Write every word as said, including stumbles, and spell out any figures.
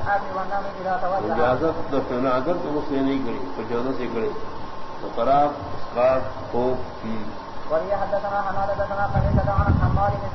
الآكل والنوم إذا توضأ. اجازت دفن اگر تو اس نے نہیں گڑی تو اجازت سے گڑی تو قراب اسقاط خوب. وهي حدثنا حماد حدثنا قبيصة عن حماد بن